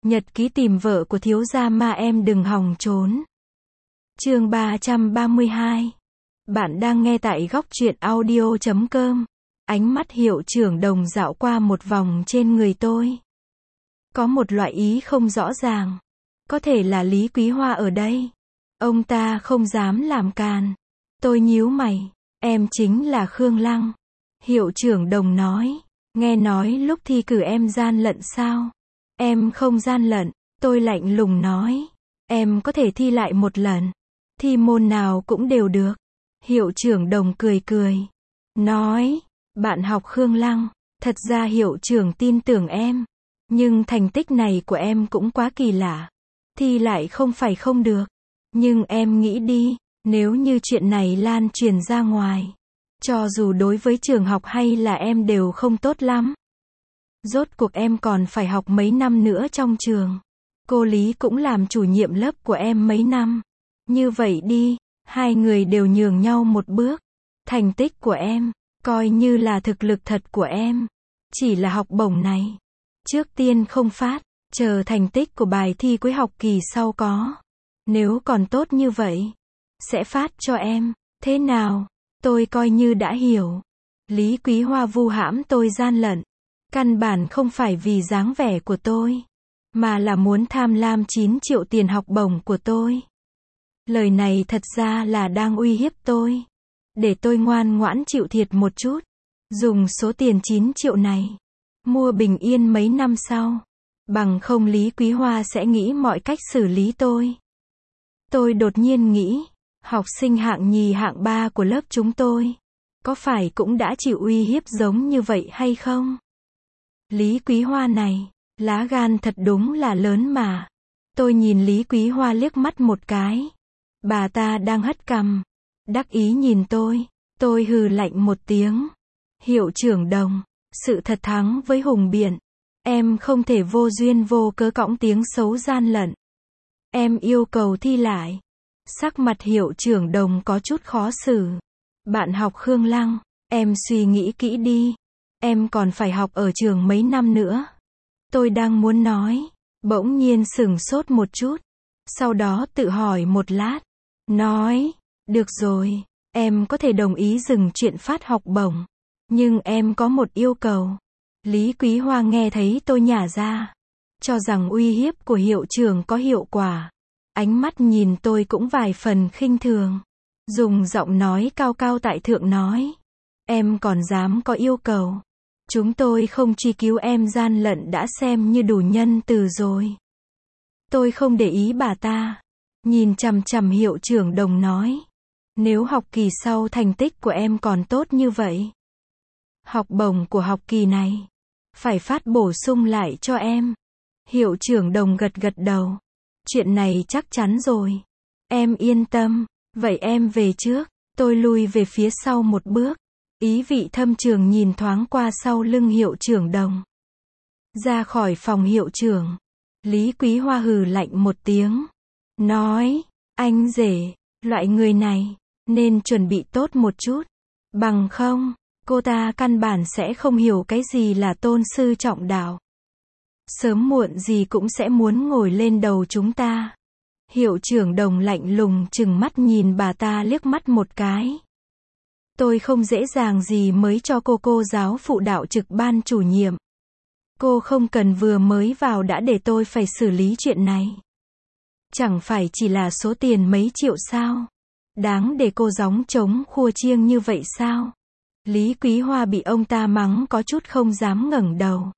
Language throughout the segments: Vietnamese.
Nhật ký tìm vợ của thiếu gia Ma em đừng hòng trốn. Chương 332. Bạn đang nghe tại góc truyện audio.com. Ánh mắt Hiệu trưởng Đồng dạo qua một vòng trên người tôi. Có một loại ý không rõ ràng. Có thể là Lý Quý Hoa ở đây. Ông ta không dám làm càn. Tôi nhíu mày. Em chính là Khương Lăng. Hiệu trưởng Đồng nói. Nghe nói lúc thi cử em gian lận sao? Em không gian lận. Tôi lạnh lùng nói. Em có thể thi lại một lần. Thi môn nào cũng đều được. Hiệu trưởng Đồng cười cười. Nói. Bạn học Khương Lăng. Thật ra hiệu trưởng tin tưởng em. Nhưng thành tích này của em cũng quá kỳ lạ. Thi lại không phải không được. Nhưng em nghĩ đi. Nếu như chuyện này lan truyền ra ngoài. Cho dù đối với trường học hay là em đều không tốt lắm. Rốt cuộc em còn phải học mấy năm nữa trong trường. Cô Lý cũng làm chủ nhiệm lớp của em mấy năm. Như vậy đi, hai người đều nhường nhau một bước. Thành tích của em, coi như là thực lực thật của em. Chỉ là học bổng này. Trước tiên không phát, chờ thành tích của bài thi cuối học kỳ sau có. Nếu còn tốt như vậy, sẽ phát cho em. Thế nào? Tôi coi như đã hiểu. Lý Quý Hoa vu hãm tôi gian lận. Căn bản không phải vì dáng vẻ của tôi, mà là muốn tham lam 9 triệu tiền học bổng của tôi. Lời này thật ra là đang uy hiếp tôi. Để tôi ngoan ngoãn chịu thiệt một chút. Dùng số tiền 9 triệu này. Mua bình yên mấy năm sau. Bằng không Lý Quý Hoa sẽ nghĩ mọi cách xử lý tôi. Tôi đột nhiên nghĩ. Học sinh hạng nhì hạng 3 của lớp chúng tôi. Có phải cũng đã chịu uy hiếp giống như vậy hay không? Lý Quý Hoa này. Lá gan thật đúng là lớn mà. Tôi nhìn Lý Quý Hoa liếc mắt một cái. Bà ta đang hất cằm. Đắc ý nhìn tôi. Tôi hừ lạnh một tiếng. Hiệu trưởng Đồng. Sự thật thắng với hùng biện. Em không thể vô duyên vô cớ cõng tiếng xấu gian lận. Em yêu cầu thi lại. Sắc mặt hiệu trưởng Đồng có chút khó xử. Bạn học Khương Lăng. Em suy nghĩ kỹ đi. Em còn phải học ở trường mấy năm nữa. Tôi đang muốn nói. Bỗng nhiên sửng sốt một chút. Sau đó tự hỏi một lát. Nói. Được rồi. Em có thể đồng ý dừng chuyện phát học bổng. Nhưng em có một yêu cầu. Lý Quý Hoa nghe thấy tôi nhả ra. Cho rằng uy hiếp của hiệu trưởng có hiệu quả. Ánh mắt nhìn tôi cũng vài phần khinh thường. Dùng giọng nói cao cao tại thượng nói. Em còn dám có yêu cầu. Chúng tôi không truy cứu em gian lận đã xem như đủ nhân từ rồi. Tôi không để ý bà ta. Nhìn chằm chằm hiệu trưởng Đồng nói. Nếu học kỳ sau thành tích của em còn tốt như vậy. Học bổng của học kỳ này. Phải phát bổ sung lại cho em. Hiệu trưởng Đồng gật gật đầu. Chuyện này chắc chắn rồi. Em yên tâm. Vậy em về trước. Tôi lui về phía sau một bước. Ý vị thâm trường nhìn thoáng qua sau lưng hiệu trưởng Đồng. Ra khỏi phòng hiệu trưởng. Lý Quý Hoa hừ lạnh một tiếng. Nói. Anh rể. Loại người này. Nên chuẩn bị tốt một chút. Bằng không. Cô ta căn bản sẽ không hiểu cái gì là tôn sư trọng đạo. Sớm muộn gì cũng sẽ muốn ngồi lên đầu chúng ta. Hiệu trưởng Đồng lạnh lùng chừng mắt nhìn bà ta liếc mắt một cái. Tôi không dễ dàng gì mới cho cô giáo phụ đạo trực ban chủ nhiệm. Cô không cần vừa mới vào đã để tôi phải xử lý chuyện này. Chẳng phải chỉ là số tiền mấy triệu sao? Đáng để cô gióng trống khua chiêng như vậy sao? Lý Quý Hoa bị ông ta mắng có chút không dám ngẩng đầu.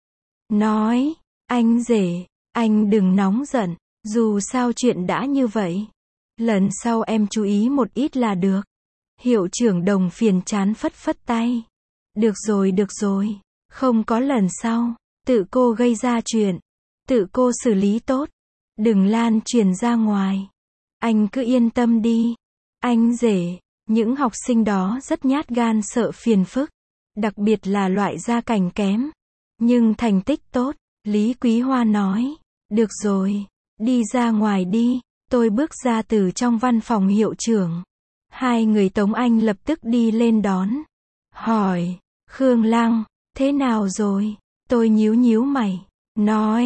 Nói, anh rể, anh đừng nóng giận, dù sao chuyện đã như vậy. Lần sau em chú ý một ít là được. Hiệu trưởng Đồng phiền chán phất phất tay. Được rồi, không có lần sau. Tự cô gây ra chuyện. Tự cô xử lý tốt. Đừng lan truyền ra ngoài. Anh cứ yên tâm đi. Anh rể, những học sinh đó rất nhát gan sợ phiền phức. Đặc biệt là loại gia cảnh kém. Nhưng thành tích tốt. Lý Quý Hoa nói. Được rồi, đi ra ngoài đi. Tôi bước ra từ trong văn phòng hiệu trưởng. Hai người Tống Anh lập tức đi lên đón. Hỏi, Khương Lăng, thế nào rồi? Tôi nhíu nhíu mày. Nói,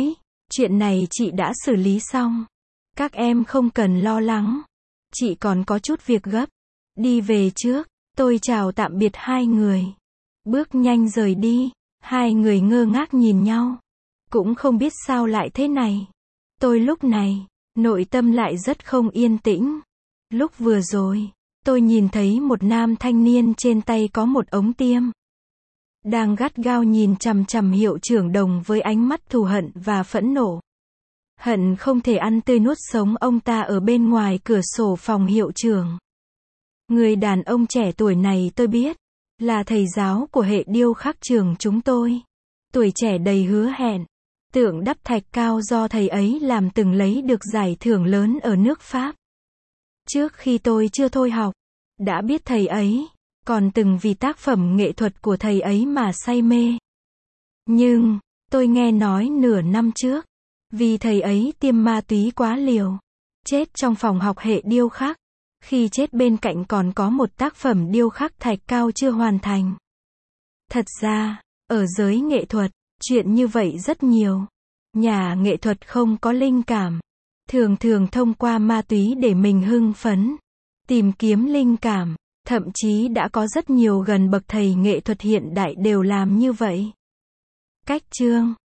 Chuyện này chị đã xử lý xong. Các em không cần lo lắng. Chị còn có chút việc gấp. Đi về trước. Tôi chào tạm biệt hai người. Bước nhanh rời đi. Hai người ngơ ngác nhìn nhau. Cũng không biết sao lại thế này. Tôi lúc này, nội tâm lại rất không yên tĩnh. Lúc vừa rồi, tôi nhìn thấy một nam thanh niên trên tay có một ống tiêm. Đang gắt gao nhìn chằm chằm Hiệu trưởng Đồng với ánh mắt thù hận và phẫn nộ. Hận không thể ăn tươi nuốt sống ông ta ở bên ngoài cửa sổ phòng hiệu trưởng. Người đàn ông trẻ tuổi này tôi biết, là thầy giáo của hệ điêu khắc trường chúng tôi. Tuổi trẻ đầy hứa hẹn. Tượng đắp thạch cao do thầy ấy làm từng lấy được giải thưởng lớn ở nước Pháp. Trước khi tôi chưa thôi học, đã biết thầy ấy, còn từng vì tác phẩm nghệ thuật của thầy ấy mà say mê. Nhưng, tôi nghe nói nửa năm trước, vì thầy ấy tiêm ma túy quá liều, chết trong phòng học hệ điêu khắc. Khi chết bên cạnh còn có một tác phẩm điêu khắc thạch cao chưa hoàn thành. Thật ra, ở giới nghệ thuật, chuyện như vậy rất nhiều. Nhà nghệ thuật không có linh cảm. Thường thường thông qua ma túy để mình hưng phấn. Tìm kiếm linh cảm. Thậm chí đã có rất nhiều gần bậc thầy nghệ thuật hiện đại đều làm như vậy. Cách chương